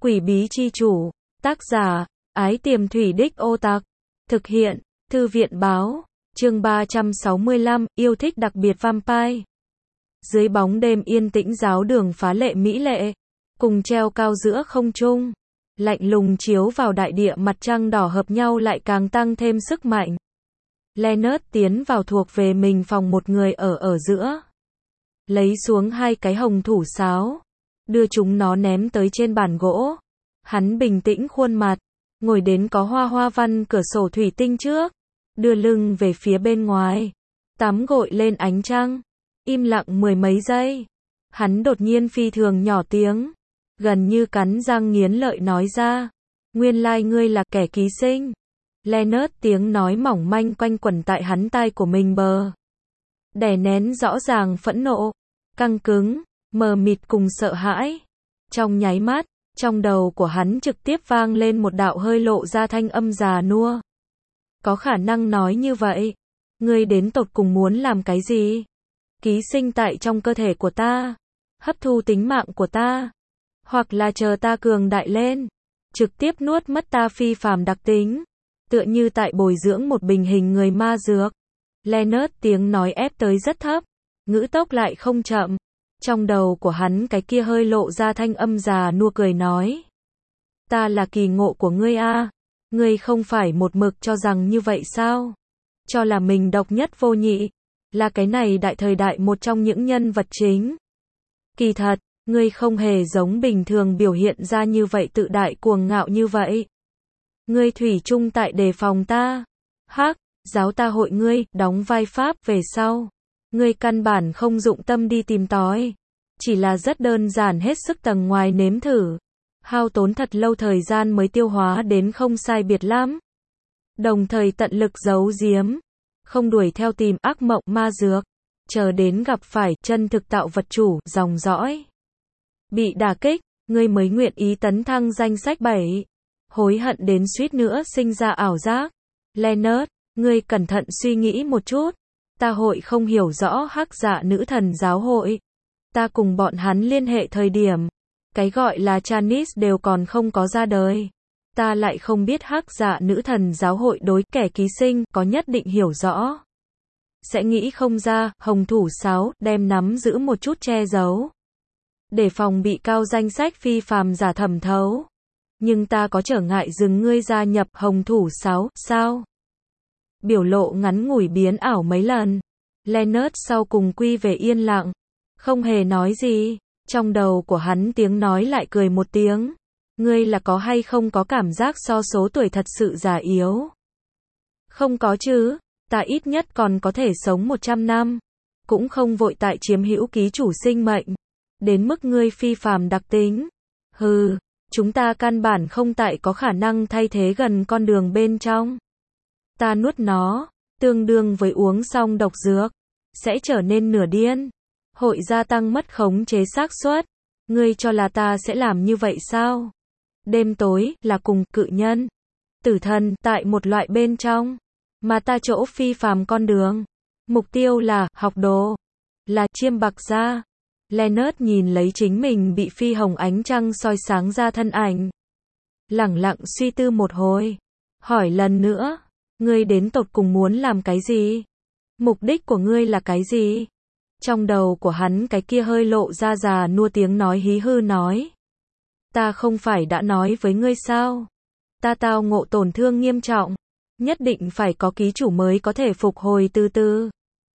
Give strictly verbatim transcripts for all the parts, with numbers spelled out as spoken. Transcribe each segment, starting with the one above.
Quỷ bí chi chủ, tác giả, Ái Tiềm Thủy Đích Ô Tạc, thực hiện, Thư viện báo, chương ba trăm sáu mươi lăm, yêu thích đặc biệt vampire. Dưới bóng đêm yên tĩnh giáo đường phá lệ mỹ lệ, cùng treo cao giữa không trung, lạnh lùng chiếu vào đại địa mặt trăng đỏ hợp nhau lại càng tăng thêm sức mạnh. Leonard tiến vào thuộc về mình phòng một người ở ở giữa. Lấy xuống hai cái hồng thủ sáo, đưa chúng nó ném tới trên bàn gỗ. Hắn bình tĩnh khuôn mặt, ngồi đến có hoa hoa văn cửa sổ thủy tinh trước, đưa lưng về phía bên ngoài, tắm gội lên ánh trăng, im lặng mười mấy giây. Hắn đột nhiên phi thường nhỏ tiếng, gần như cắn răng nghiến lợi nói ra, nguyên lai ngươi là kẻ ký sinh. Leonard tiếng nói mỏng manh quanh quẩn tại hắn tai của mình bờ. Đè nén rõ ràng phẫn nộ, căng cứng, mờ mịt cùng sợ hãi. Trong nháy mắt, trong đầu của hắn trực tiếp vang lên một đạo hơi lộ ra thanh âm già nua. Có khả năng nói như vậy. Ngươi đến tột cùng muốn làm cái gì? Ký sinh tại trong cơ thể của ta, hấp thu tính mạng của ta, hoặc là chờ ta cường đại lên, trực tiếp nuốt mất ta phi phàm đặc tính, tựa như tại bồi dưỡng một bình hình người ma dược. Leonard tiếng nói ép tới rất thấp, ngữ tốc lại không chậm. Trong đầu của hắn cái kia hơi lộ ra thanh âm già nua cười nói. Ta là kỳ ngộ của ngươi a, ngươi không phải một mực cho rằng như vậy sao? Cho là mình độc nhất vô nhị, là cái này đại thời đại một trong những nhân vật chính. Kỳ thật, ngươi không hề giống bình thường biểu hiện ra như vậy tự đại cuồng ngạo như vậy. Ngươi thủy chung tại đề phòng ta. Hắc, giáo ta hội ngươi, đóng vai pháp về sau. Ngươi căn bản không dụng tâm đi tìm tòi. Chỉ là rất đơn giản hết sức tầng ngoài nếm thử. Hao tốn thật lâu thời gian mới tiêu hóa đến không sai biệt lắm. Đồng thời tận lực giấu giếm. Không đuổi theo tìm ác mộng ma dược. Chờ đến gặp phải chân thực tạo vật chủ, dòng dõi. Bị đả kích, ngươi mới nguyện ý tấn thăng danh sách bảy. Hối hận đến suýt nữa sinh ra ảo giác. Leonard, ngươi cẩn thận suy nghĩ một chút. Ta hội không hiểu rõ Hắc Dạ Nữ Thần Giáo hội. Ta cùng bọn hắn liên hệ thời điểm, cái gọi là Chanis đều còn không có ra đời. Ta lại không biết Hắc Dạ Nữ Thần Giáo hội đối kẻ ký sinh có nhất định hiểu rõ. Sẽ nghĩ không ra, hồng thủ sáo, đem nắm giữ một chút che giấu. Để phòng bị cao danh sách phi phàm giả thẩm thấu. Nhưng ta có trở ngại dừng ngươi gia nhập hồng thủ sáo, sao? Biểu lộ ngắn ngủi biến ảo mấy lần. Leonard sau cùng quy về yên lặng. Không hề nói gì. Trong đầu của hắn tiếng nói lại cười một tiếng. Ngươi là có hay không có cảm giác so số tuổi thật sự già yếu? Không có chứ. Ta ít nhất còn có thể sống một trăm năm. Cũng không vội tại chiếm hữu ký chủ sinh mệnh. Đến mức ngươi phi phàm đặc tính. Hừ, chúng ta căn bản không tại có khả năng thay thế gần con đường bên trong. Ta nuốt nó, tương đương với uống xong độc dược, sẽ trở nên nửa điên. Hội gia tăng mất khống chế xác suất. Ngươi cho là ta sẽ làm như vậy sao? Đêm tối là cùng cự nhân, tử thần tại một loại bên trong, mà ta chỗ phi phàm con đường. Mục tiêu là học đồ, là chiêm bạc gia. Leonard nhìn lấy chính mình bị phi hồng ánh trăng soi sáng ra thân ảnh. Lẳng lặng suy tư một hồi, hỏi lần nữa, ngươi đến tột cùng muốn làm cái gì? Mục đích của ngươi là cái gì? Trong đầu của hắn cái kia hơi lộ ra già nua tiếng nói hí hư nói. Ta không phải đã nói với ngươi sao? Ta tao ngộ tổn thương nghiêm trọng. Nhất định phải có ký chủ mới có thể phục hồi từ từ.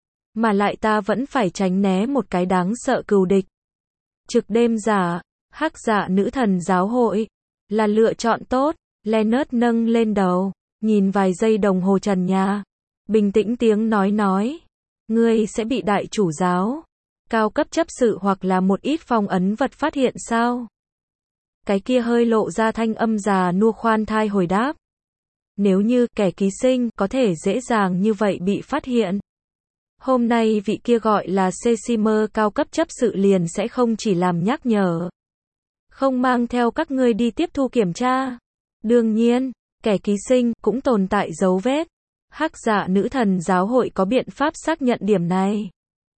Mà lại ta vẫn phải tránh né một cái đáng sợ cừu địch. Trực đêm giả, Hắc Dạ Nữ Thần Giáo hội, là lựa chọn tốt. Leonard nâng lên đầu, nhìn vài giây đồng hồ trần nhà. Bình tĩnh tiếng nói nói. Ngươi sẽ bị đại chủ giáo, cao cấp chấp sự hoặc là một ít phong ấn vật phát hiện sao? Cái kia hơi lộ ra thanh âm già nua khoan thai hồi đáp. Nếu như kẻ ký sinh có thể dễ dàng như vậy bị phát hiện. Hôm nay vị kia gọi là Cecimer cao cấp chấp sự liền sẽ không chỉ làm nhắc nhở. Không mang theo các ngươi đi tiếp thu kiểm tra. Đương nhiên, kẻ ký sinh cũng tồn tại dấu vết. Hắc Dạ Nữ Thần Giáo hội có biện pháp xác nhận điểm này.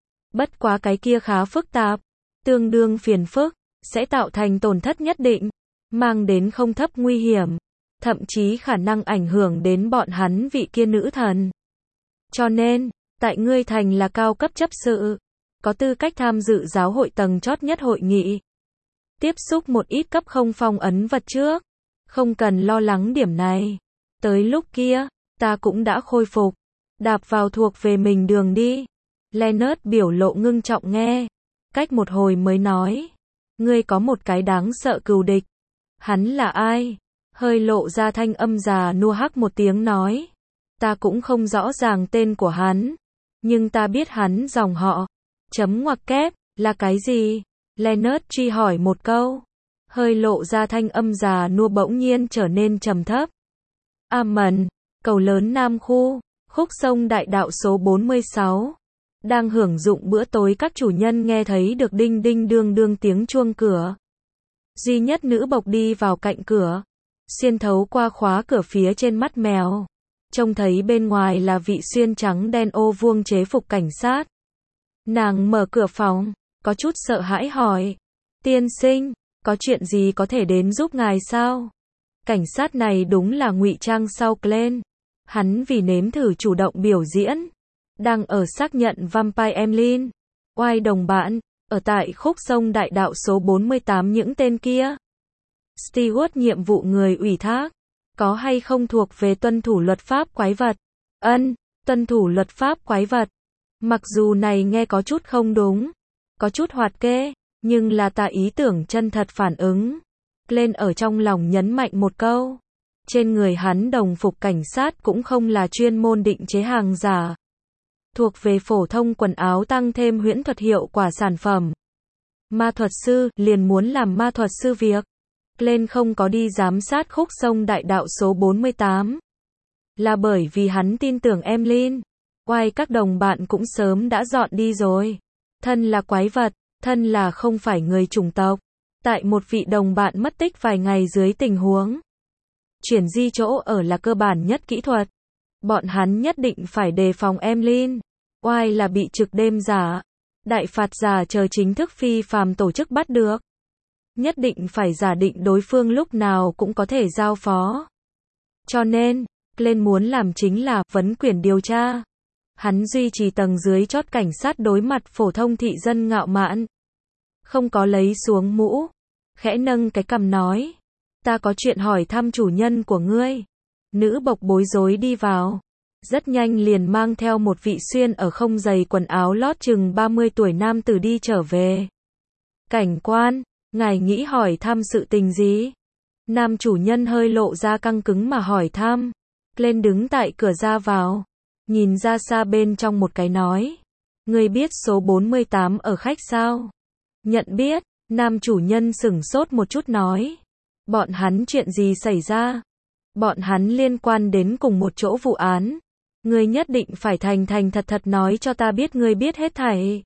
Bất quá cái kia khá phức tạp, tương đương phiền phức, sẽ tạo thành tổn thất nhất định. mang đến không thấp nguy hiểm, thậm chí khả năng ảnh hưởng đến bọn hắn vị kia nữ thần. Cho nên, tại ngươi thành là cao cấp chấp sự, có tư cách tham dự giáo hội tầng chót nhất hội nghị. Tiếp xúc một ít cấp không phong ấn vật trước, không cần lo lắng điểm này. Tới lúc kia, ta cũng đã khôi phục, đạp vào thuộc về mình đường đi. Leonard biểu lộ ngưng trọng nghe, cách một hồi mới nói, ngươi có một cái đáng sợ cừu địch. Hắn là ai? Hơi lộ ra thanh âm già nua hắc một tiếng nói, ta cũng không rõ ràng tên của hắn, nhưng ta biết hắn dòng họ, chấm ngoặc kép, là cái gì? Leonard truy hỏi một câu, hơi lộ ra thanh âm già nua bỗng nhiên trở nên trầm thấp. Amen, cầu lớn Nam Khu, khúc sông đại đạo số bốn mươi sáu. Đang hưởng dụng bữa tối các chủ nhân nghe thấy được đinh đinh đương đương tiếng chuông cửa. Duy nhất nữ bộc đi vào cạnh cửa, xuyên thấu qua khóa cửa phía trên mắt mèo. Trông thấy bên ngoài là vị xuyên trắng đen ô vuông chế phục cảnh sát. Nàng mở cửa phòng, có chút sợ hãi hỏi, tiên sinh, có chuyện gì có thể đến giúp ngài sao? Cảnh sát này đúng là ngụy trang sau Glenn. Hắn vì nếm thử chủ động biểu diễn, đang ở xác nhận Vampire Emlyn, oai đồng bạn, ở tại khúc sông đại đạo số bốn mươi tám những tên kia. Stewart nhiệm vụ người ủy thác, có hay không thuộc về tuân thủ luật pháp quái vật? Ân, tuân thủ luật pháp quái vật. Mặc dù này nghe có chút không đúng, có chút hoạt kê, nhưng là ta ý tưởng chân thật phản ứng. Glenn ở trong lòng nhấn mạnh một câu. Trên người hắn đồng phục cảnh sát cũng không là chuyên môn định chế hàng giả. Thuộc về phổ thông quần áo tăng thêm huyễn thuật hiệu quả sản phẩm. Ma thuật sư liền muốn làm ma thuật sư việc. Glenn không có đi giám sát khúc sông đại đạo số bốn mươi tám. Là bởi vì hắn tin tưởng Emlyn. Oai các đồng bạn cũng sớm đã dọn đi rồi. Thân là quái vật, thân là không phải người chủng tộc. Tại một vị đồng bạn mất tích vài ngày dưới tình huống. Chuyển di chỗ ở là cơ bản nhất kỹ thuật. Bọn hắn nhất định phải đề phòng Emlyn. Oai là bị trực đêm giả. Đại phạt giả chờ chính thức phi phàm tổ chức bắt được. Nhất định phải giả định đối phương lúc nào cũng có thể giao phó. Cho nên, Glenn muốn làm chính là vấn quyền điều tra. Hắn duy trì tầng dưới chót cảnh sát đối mặt phổ thông thị dân ngạo mạn. Không có lấy xuống mũ. Khẽ nâng cái cằm nói. Ta có chuyện hỏi thăm chủ nhân của ngươi. Nữ bộc bối rối đi vào. Rất nhanh liền mang theo một vị xuyên ở không giày quần áo lót chừng ba mươi tuổi nam tử đi trở về. Cảnh quan, ngài nghĩ hỏi thăm sự tình gì? Nam chủ nhân hơi lộ ra căng cứng mà hỏi thăm. Glenn đứng tại cửa ra vào. Nhìn ra xa bên trong một cái nói. Ngươi biết số bốn mươi tám ở khách sao? Nhận biết, nam chủ nhân sửng sốt một chút nói. Bọn hắn chuyện gì xảy ra? Bọn hắn liên quan đến cùng một chỗ vụ án. Ngươi nhất định phải thành thành thật thật nói cho ta biết ngươi biết hết thảy.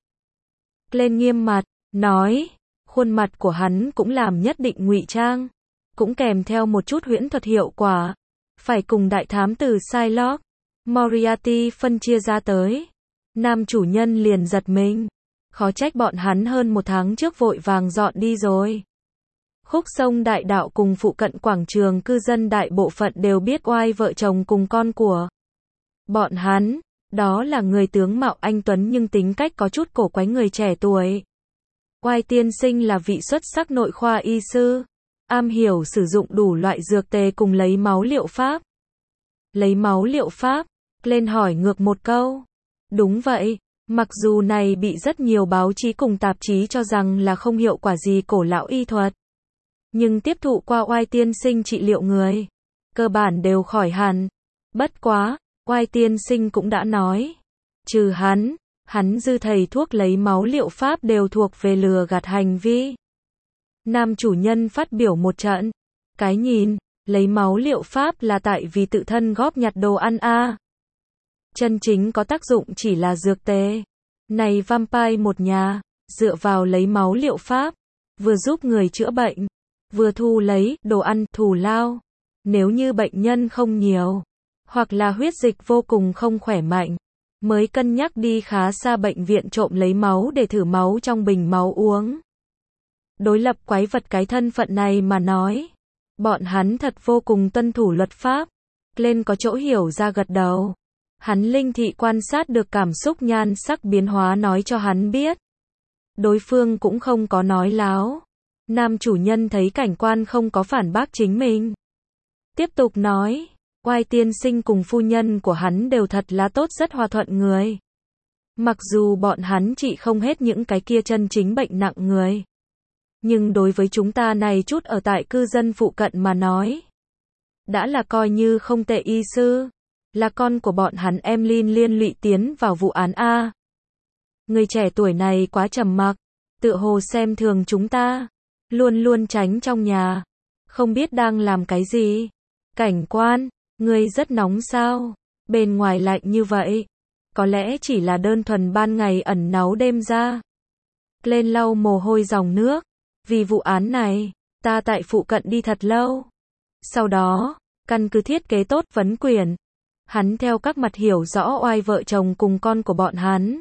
Glenn nghiêm mặt, nói. Khuôn mặt của hắn cũng làm nhất định ngụy trang. Cũng kèm theo một chút huyễn thuật hiệu quả. Phải cùng đại thám tử Shylock Moriarty phân chia ra tới. Nam chủ nhân liền giật mình. Khó trách bọn hắn hơn một tháng trước vội vàng dọn đi rồi. Khúc sông đại đạo cùng phụ cận quảng trường cư dân đại bộ phận đều biết oai vợ chồng cùng con của bọn hắn. Đó là người tướng mạo anh tuấn nhưng tính cách có chút cổ quái người trẻ tuổi. Oai tiên sinh là vị xuất sắc nội khoa y sư. Am hiểu sử dụng đủ loại dược tề cùng lấy máu liệu pháp. Lấy máu liệu pháp? Glenn hỏi ngược một câu. Đúng vậy. Mặc dù này bị rất nhiều báo chí cùng tạp chí cho rằng là không hiệu quả gì cổ lão y thuật. Nhưng tiếp thụ qua oai tiên sinh trị liệu người. Cơ bản đều khỏi hẳn. Bất quá, oai tiên sinh cũng đã nói. Trừ hắn, hắn dư thầy thuốc lấy máu liệu pháp đều thuộc về lừa gạt hành vi. Nam chủ nhân phát biểu một trận. Cái nhìn, lấy máu liệu pháp là tại vì tự thân góp nhặt đồ ăn a. À. Chân chính có tác dụng chỉ là dược tề. Này vampire một nhà, dựa vào lấy máu liệu pháp, vừa giúp người chữa bệnh, vừa thu lấy đồ ăn thù lao. Nếu như bệnh nhân không nhiều, hoặc là huyết dịch vô cùng không khỏe mạnh, mới cân nhắc đi khá xa bệnh viện trộm lấy máu để thử máu trong bình máu uống. Đối lập quái vật cái thân phận này mà nói, Bọn hắn thật vô cùng tuân thủ luật pháp. Glenn có chỗ hiểu ra gật đầu. Hắn linh thị quan sát được cảm xúc nhan sắc biến hóa nói cho hắn biết. Đối phương cũng không có nói láo. Nam chủ nhân thấy cảnh quan không có phản bác chính mình. Tiếp tục nói, oai tiên sinh cùng phu nhân của hắn đều thật là tốt rất hòa thuận người. Mặc dù bọn hắn trị không hết những cái kia chân chính bệnh nặng người. Nhưng đối với chúng ta này chút ở tại cư dân phụ cận mà nói. Đã là coi như không tệ y sư. Là con của bọn hắn Emlyn liên lụy tiến vào vụ án A. Người trẻ tuổi này quá trầm mặc. Tựa hồ xem thường chúng ta. Luôn luôn tránh trong nhà. Không biết đang làm cái gì. Cảnh quan, ngươi rất nóng sao? Bên ngoài lạnh như vậy. Có lẽ chỉ là đơn thuần ban ngày ẩn náu đêm ra. Lên lau mồ hôi dòng nước. Vì vụ án này, ta tại phụ cận đi thật lâu. Sau đó, căn cứ thiết kế tốt vấn quyền. Hắn theo các mặt hiểu rõ oai vợ chồng cùng con của bọn hắn.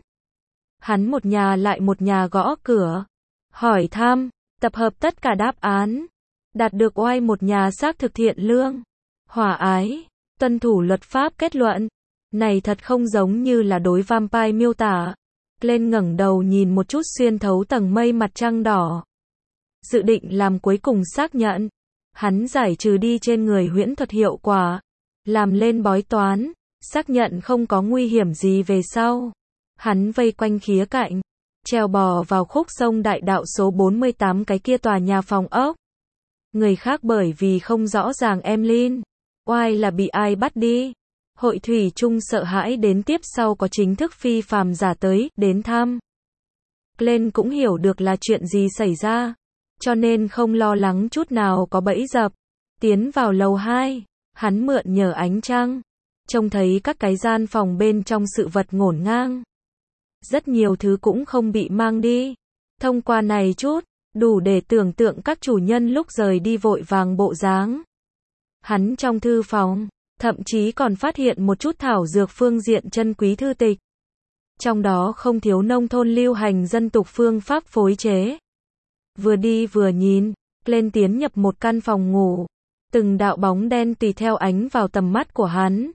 Hắn một nhà lại một nhà gõ cửa. Hỏi thăm, tập hợp tất cả đáp án. Đạt được oai một nhà xác thực thiện lương. Hòa ái, tuân thủ luật pháp kết luận. Này thật không giống như là đối vampire miêu tả. Lên ngẩng đầu nhìn một chút xuyên thấu tầng mây mặt trăng đỏ. Dự định làm cuối cùng xác nhận. Hắn giải trừ đi trên người huyễn thuật hiệu quả. Làm lên bói toán. Xác nhận không có nguy hiểm gì về sau. Hắn vây quanh khía cạnh. Trèo bò vào khúc sông đại đạo số bốn mươi tám cái kia tòa nhà phòng ốc. Người khác bởi vì không rõ ràng Emlyn. Oai là bị ai bắt đi. Hội thủy chung sợ hãi đến tiếp sau có chính thức phi phàm giả tới, đến thăm. Glenn cũng hiểu được là chuyện gì xảy ra. Cho nên không lo lắng chút nào có bẫy dập. Tiến vào lầu hai. Hắn mượn nhờ ánh trăng. Trông thấy các cái gian phòng bên trong sự vật ngổn ngang. Rất nhiều thứ cũng không bị mang đi. Thông qua này chút, đủ để tưởng tượng các chủ nhân lúc rời đi vội vàng bộ dáng. Hắn trong thư phòng, thậm chí còn phát hiện một chút thảo dược phương diện chân quý thư tịch. Trong đó không thiếu nông thôn lưu hành dân tục phương pháp phối chế. Vừa đi vừa nhìn, lên tiến nhập một căn phòng ngủ. Từng đạo bóng đen tùy theo ánh vào tầm mắt của hắn.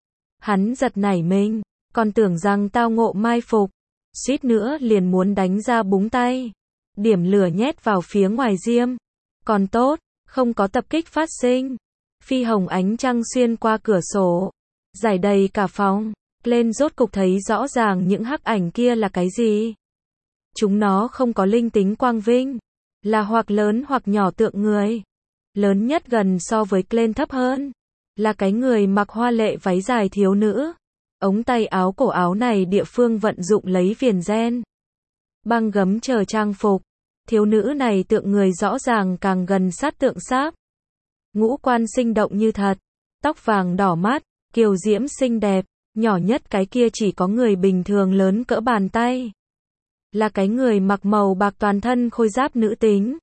Hắn giật nảy mình, còn tưởng rằng tao ngộ mai phục. Suýt nữa liền muốn đánh ra búng tay. Điểm lửa nhét vào phía ngoài diêm. Còn tốt, không có tập kích phát sinh. Phi hồng ánh trăng xuyên qua cửa sổ. Rải đầy cả phòng. Lên rốt cục thấy rõ ràng những hắc ảnh kia là cái gì. Chúng nó không có linh tính quang vinh. Là hoặc lớn hoặc nhỏ tượng người. Lớn nhất gần so với Glenn thấp hơn. Là cái người mặc hoa lệ váy dài thiếu nữ. Ống tay áo cổ áo này địa phương vận dụng lấy viền ren. Băng gấm chờ trang phục. Thiếu nữ này tượng người rõ ràng càng gần sát tượng sáp. Ngũ quan sinh động như thật. Tóc vàng đỏ mát, kiều diễm xinh đẹp. Nhỏ nhất cái kia chỉ có người bình thường lớn cỡ bàn tay. Là cái người mặc màu bạc toàn thân khôi giáp nữ tính.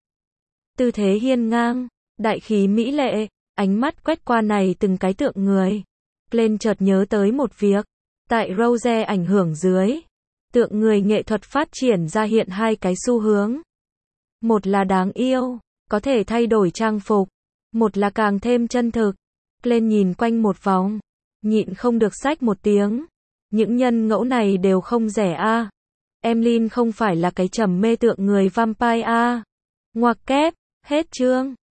Tư thế hiên ngang, đại khí mỹ lệ, ánh mắt quét qua này từng cái tượng người. Glenn chợt nhớ tới một việc. Tại Rose ảnh hưởng dưới, tượng người nghệ thuật phát triển ra hiện hai cái xu hướng. Một là đáng yêu, có thể thay đổi trang phục. Một là càng thêm chân thực. Glenn nhìn quanh một vòng, nhịn không được xách một tiếng. Những nhân ngẫu này đều không rẻ a. À. Emlyn không phải là cái trầm mê tượng người vampire a. À. Ngoặc kép, hết chương.